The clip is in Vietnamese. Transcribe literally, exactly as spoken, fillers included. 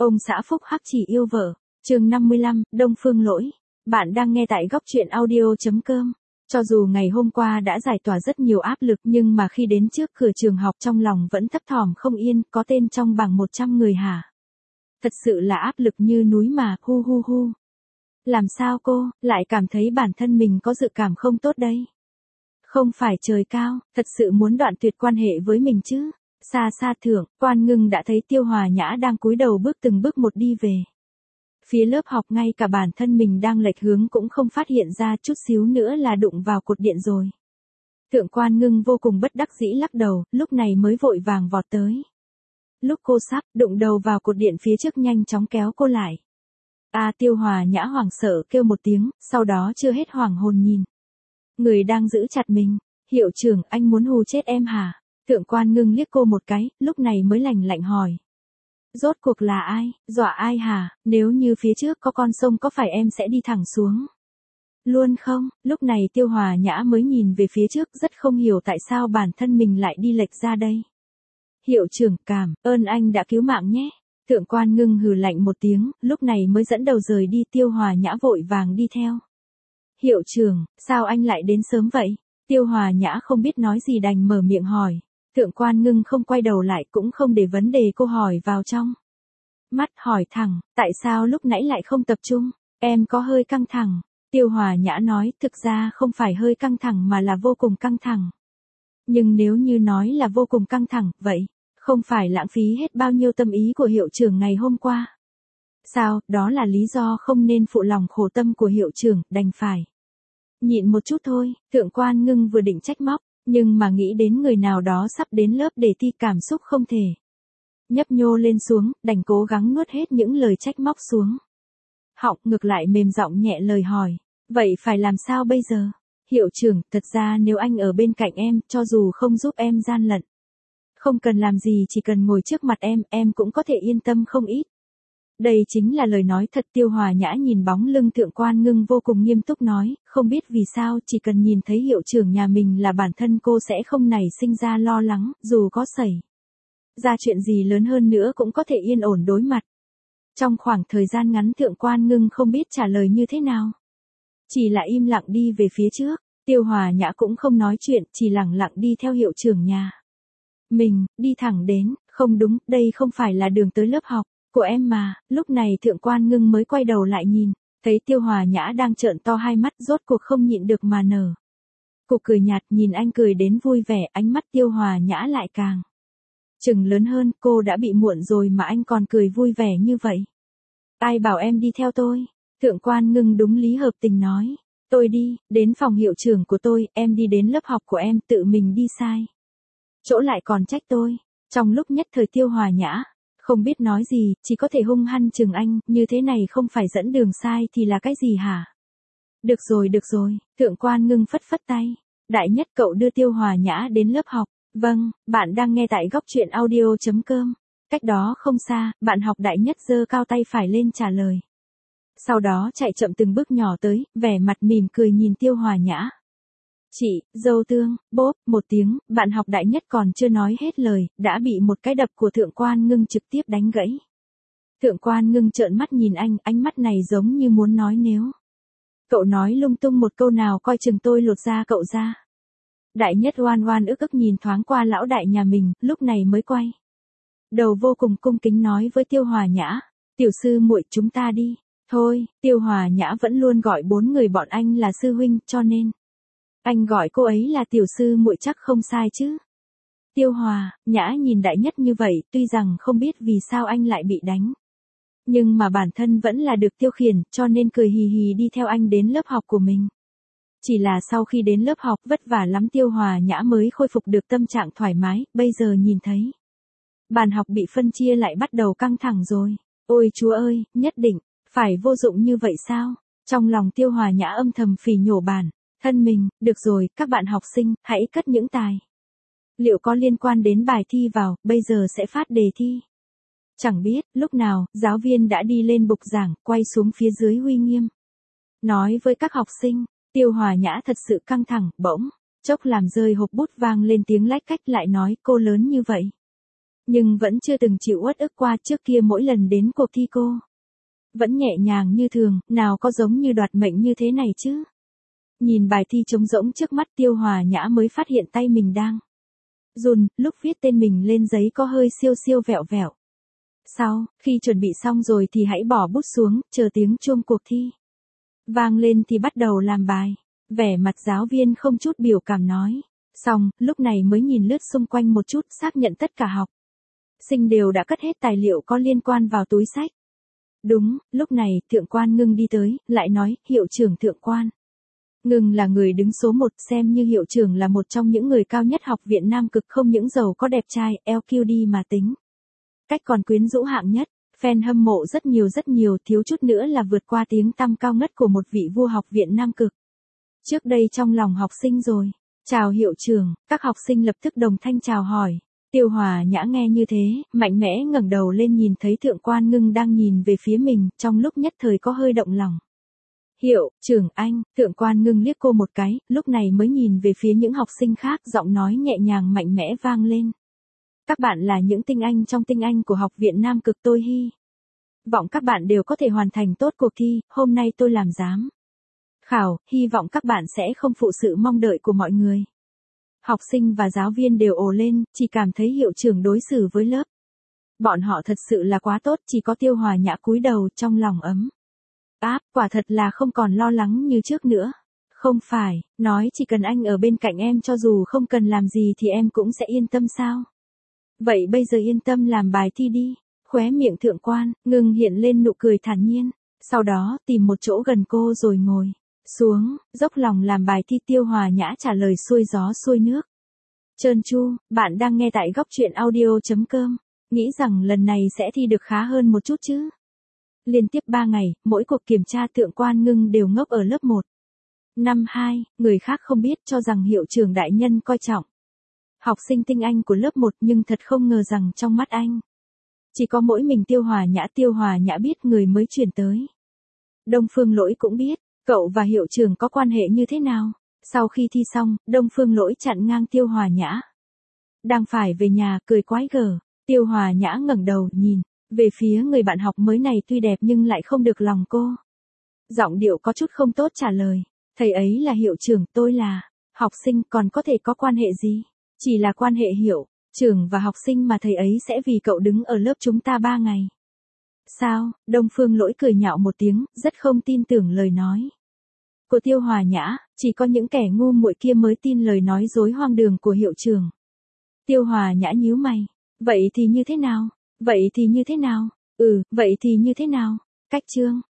Ông xã phúc hắc chỉ yêu vợ. Chương năm mươi lăm, Đông Phương Lỗi. Bạn đang nghe tại góc truyện audio.com. Cho dù ngày hôm qua đã giải tỏa rất nhiều áp lực nhưng mà khi đến trước cửa trường học trong lòng vẫn thấp thỏm không yên, có tên trong bảng một trăm người hả? Thật sự là áp lực như núi mà, hu hu hu. Làm sao cô, lại cảm thấy bản thân mình có dự cảm không tốt đây? Không phải trời cao, thật sự muốn đoạn tuyệt quan hệ với mình chứ? Xa xa thượng, Quan Ngưng đã thấy Tiêu Hòa Nhã đang cúi đầu bước từng bước một đi về. Phía lớp học ngay cả bản thân mình đang lệch hướng cũng không phát hiện ra, chút xíu nữa là đụng vào cột điện rồi. Thượng Quan Ngưng vô cùng bất đắc dĩ lắc đầu, lúc này mới vội vàng vọt tới. Lúc cô sắp đụng đầu vào cột điện phía trước nhanh chóng kéo cô lại. A Tiêu Hòa Nhã hoảng sợ kêu một tiếng, sau đó chưa hết hoảng hồn nhìn. Người đang giữ chặt mình, hiệu trưởng anh muốn hù chết em hả? Thượng Quan Ngưng liếc cô một cái, lúc này mới lạnh lạnh hỏi. Rốt cuộc là ai, dọa ai hả, nếu như phía trước có con sông có phải em sẽ đi thẳng xuống? Luôn không, lúc này Tiêu Hòa Nhã mới nhìn về phía trước rất không hiểu tại sao bản thân mình lại đi lệch ra đây. Hiệu trưởng cảm ơn anh đã cứu mạng nhé. Thượng Quan Ngưng hừ lạnh một tiếng, lúc này mới dẫn đầu rời đi. Tiêu Hòa Nhã vội vàng đi theo. Hiệu trưởng, sao anh lại đến sớm vậy? Tiêu Hòa Nhã không biết nói gì đành mở miệng hỏi. Thượng Quan Ngưng không quay đầu lại cũng không để vấn đề cô hỏi vào trong. Mắt hỏi thẳng, tại sao lúc nãy lại không tập trung? Em có hơi căng thẳng. Tiêu Hòa Nhã nói, thực ra không phải hơi căng thẳng mà là vô cùng căng thẳng. Nhưng nếu như nói là vô cùng căng thẳng, vậy, không phải lãng phí hết bao nhiêu tâm ý của hiệu trưởng ngày hôm qua. Sao, đó là lý do không nên phụ lòng khổ tâm của hiệu trưởng, đành phải. Nhịn một chút thôi, Thượng Quan Ngưng vừa định trách móc, nhưng mà nghĩ đến người nào đó sắp đến lớp để thi, cảm xúc không thể. Nhấp nhô lên xuống, đành cố gắng nuốt hết những lời trách móc xuống. Họng ngược lại mềm giọng nhẹ lời hỏi, vậy phải làm sao bây giờ? Hiệu trưởng, thật ra nếu anh ở bên cạnh em, cho dù không giúp em gian lận. Không cần làm gì, chỉ cần ngồi trước mặt em, em cũng có thể yên tâm không ít. Đây chính là lời nói thật. Tiêu Hòa Nhã nhìn bóng lưng Thượng Quan Ngưng vô cùng nghiêm túc nói, không biết vì sao, chỉ cần nhìn thấy hiệu trưởng nhà mình là bản thân cô sẽ không nảy sinh ra lo lắng, dù có xảy ra chuyện gì lớn hơn nữa cũng có thể yên ổn đối mặt. Trong khoảng thời gian ngắn Thượng Quan Ngưng không biết trả lời như thế nào. Chỉ là im lặng đi về phía trước, Tiêu Hòa Nhã cũng không nói chuyện, chỉ lặng lặng đi theo hiệu trưởng nhà mình, đi thẳng đến, không đúng, đây không phải là đường tới lớp học của em mà. Lúc này Thượng Quan Ngưng mới quay đầu lại nhìn, thấy Tiêu Hòa Nhã đang trợn to hai mắt, rốt cuộc không nhịn được mà nở. Cô cười nhạt, nhìn anh cười đến vui vẻ, ánh mắt Tiêu Hòa Nhã lại càng chừng lớn hơn. Cô đã bị muộn rồi mà anh còn cười vui vẻ như vậy. Ai bảo em đi theo tôi? Thượng Quan Ngưng đúng lý hợp tình nói. Tôi đi, đến phòng hiệu trưởng của tôi, em đi đến lớp học của em, tự mình đi sai chỗ lại còn trách tôi. Trong lúc nhất thời Tiêu Hòa Nhã không biết nói gì, chỉ có thể hung hăng chừng anh, như thế này không phải dẫn đường sai thì là cái gì hả? Được rồi được rồi, Thượng Quan Ngưng phất phất tay. Đại nhất cậu đưa Tiêu Hòa Nhã đến lớp học. Vâng, bạn đang nghe tại góc truyện audio.com. Cách đó không xa, bạn học Đại nhất giơ cao tay phải lên trả lời. Sau đó chạy chậm từng bước nhỏ tới, vẻ mặt mỉm cười nhìn Tiêu Hòa Nhã. Chị, dâu tương, bốp, một tiếng, bạn học Đại nhất còn chưa nói hết lời, đã bị một cái đập của Thượng Quan Ngưng trực tiếp đánh gãy. Thượng Quan Ngưng trợn mắt nhìn anh, ánh mắt này giống như muốn nói nếu cậu nói lung tung một câu nào coi chừng tôi lột da cậu ra. Đại nhất oan oan ức ức nhìn thoáng qua lão đại nhà mình, lúc này mới quay đầu vô cùng cung kính nói với Tiêu Hòa Nhã, tiểu sư muội chúng ta đi. Thôi, Tiêu Hòa Nhã vẫn luôn gọi bốn người bọn anh là sư huynh, cho nên anh gọi cô ấy là tiểu sư muội chắc không sai chứ. Tiêu Hòa Nhã nhìn Đại nhất như vậy, tuy rằng không biết vì sao anh lại bị đánh, nhưng mà bản thân vẫn là được tiêu khiển, cho nên cười hì hì đi theo anh đến lớp học của mình. Chỉ là sau khi đến lớp học vất vả lắm Tiêu Hòa Nhã mới khôi phục được tâm trạng thoải mái, bây giờ nhìn thấy bàn học bị phân chia lại bắt đầu căng thẳng rồi. Ôi chúa ơi, nhất định phải vô dụng như vậy sao? Trong lòng Tiêu Hòa Nhã âm thầm phỉ nhổ bản thân mình. Được rồi, các bạn học sinh, hãy cất những tài liệu có liên quan đến bài thi vào, bây giờ sẽ phát đề thi. Chẳng biết lúc nào, giáo viên đã đi lên bục giảng, quay xuống phía dưới uy nghiêm nói với các học sinh. Tiêu Hòa Nhã thật sự căng thẳng, bỗng chốc làm rơi hộp bút, vang lên tiếng lách cách, lại nói, cô lớn như vậy Nhưng vẫn chưa từng chịu uất ức qua. Trước kia mỗi lần đến cuộc thi cô vẫn nhẹ nhàng như thường, nào có giống như đoạt mệnh như thế này chứ. Nhìn bài thi trống rỗng trước mắt, Tiêu Hòa Nhã mới phát hiện tay mình đang run, lúc viết tên mình lên giấy có hơi siêu siêu vẹo vẹo. Sau, khi chuẩn bị xong rồi thì hãy bỏ bút xuống, chờ tiếng chuông cuộc thi vang lên thì bắt đầu làm bài. Vẻ mặt giáo viên không chút biểu cảm nói. Xong, lúc này mới nhìn lướt xung quanh một chút, xác nhận tất cả học sinh đều đã cất hết tài liệu có liên quan vào túi xách. Đúng, lúc này, Thượng quan Ngưng đi tới, lại nói, hiệu trưởng Thượng quan Ngưng là người đứng số một, xem như hiệu trưởng là một trong những người cao nhất học viện Nam Cực, không những giàu có đẹp trai, i kiu đi mà tính cách còn quyến rũ hạng nhất. Fan hâm mộ rất nhiều rất nhiều, thiếu chút nữa là vượt qua tiếng tăm cao ngất của một vị vua học viện Nam Cực trước đây trong lòng học sinh rồi. Chào hiệu trưởng, các học sinh lập tức đồng thanh chào hỏi. Tiêu Hòa Nhã nghe như thế, mạnh mẽ ngẩng đầu lên nhìn thấy Thượng quan Ngưng đang nhìn về phía mình, trong lúc nhất thời có hơi động lòng. Hiệu trưởng anh, Thượng quan Ngưng liếc cô một cái, lúc này mới nhìn về phía những học sinh khác, giọng nói nhẹ nhàng mạnh mẽ vang lên. Các bạn là những tinh anh trong tinh anh của học viện Nam Cực, tôi hy vọng các bạn đều có thể hoàn thành tốt cuộc thi, hôm nay tôi làm giám khảo, hy vọng các bạn sẽ không phụ sự mong đợi của mọi người. Học sinh và giáo viên đều ồ lên, chỉ cảm thấy hiệu trưởng đối xử với lớp bọn họ thật sự là quá tốt, chỉ có Tiêu Hòa Nhã cúi đầu trong lòng ấm áp, quả thật là không còn lo lắng như trước nữa. Không phải, nói chỉ cần anh ở bên cạnh em cho dù không cần làm gì thì em cũng sẽ yên tâm sao? Vậy bây giờ yên tâm làm bài thi đi. Khóe miệng Thượng quan Ngưng hiện lên nụ cười thản nhiên, sau đó tìm một chỗ gần cô rồi ngồi xuống, dốc lòng làm bài thi. Tiêu Hòa Nhã trả lời xuôi gió xuôi nước. Trơn tru, bạn đang nghe tại góc truyện audio chấm com. Nghĩ rằng lần này sẽ thi được khá hơn một chút chứ. Liên tiếp ba ngày, mỗi cuộc kiểm tra Thượng quan Ngưng đều ngốc ở lớp một. Năm hai, người khác không biết cho rằng hiệu trưởng đại nhân coi trọng học sinh tinh anh của lớp một, nhưng thật không ngờ rằng trong mắt anh chỉ có mỗi mình Tiêu Hòa Nhã. Tiêu Hòa Nhã biết người mới chuyển tới Đông Phương Lỗi cũng biết cậu và hiệu trưởng có quan hệ như thế nào. Sau khi thi xong, Đông Phương Lỗi chặn ngang Tiêu Hòa Nhã đang phải về nhà, cười quái gở. Tiêu Hòa Nhã ngẩng đầu nhìn về phía người bạn học mới này, tuy đẹp nhưng lại không được lòng cô. Giọng điệu có chút không tốt trả lời. Thầy ấy là hiệu trưởng, tôi là học sinh, còn có thể có quan hệ gì? Chỉ là quan hệ hiệu trưởng và học sinh mà thầy ấy sẽ vì cậu đứng ở lớp chúng ta ba ngày. Sao? Đông Phương Lỗi cười nhạo một tiếng, rất không tin tưởng lời nói của Tiêu Hòa Nhã, chỉ có những kẻ ngu muội kia mới tin lời nói dối hoang đường của hiệu trưởng. Tiêu Hòa Nhã nhíu mày. Vậy thì như thế nào? Vậy thì như thế nào? Ừ, vậy thì như thế nào? Cách chương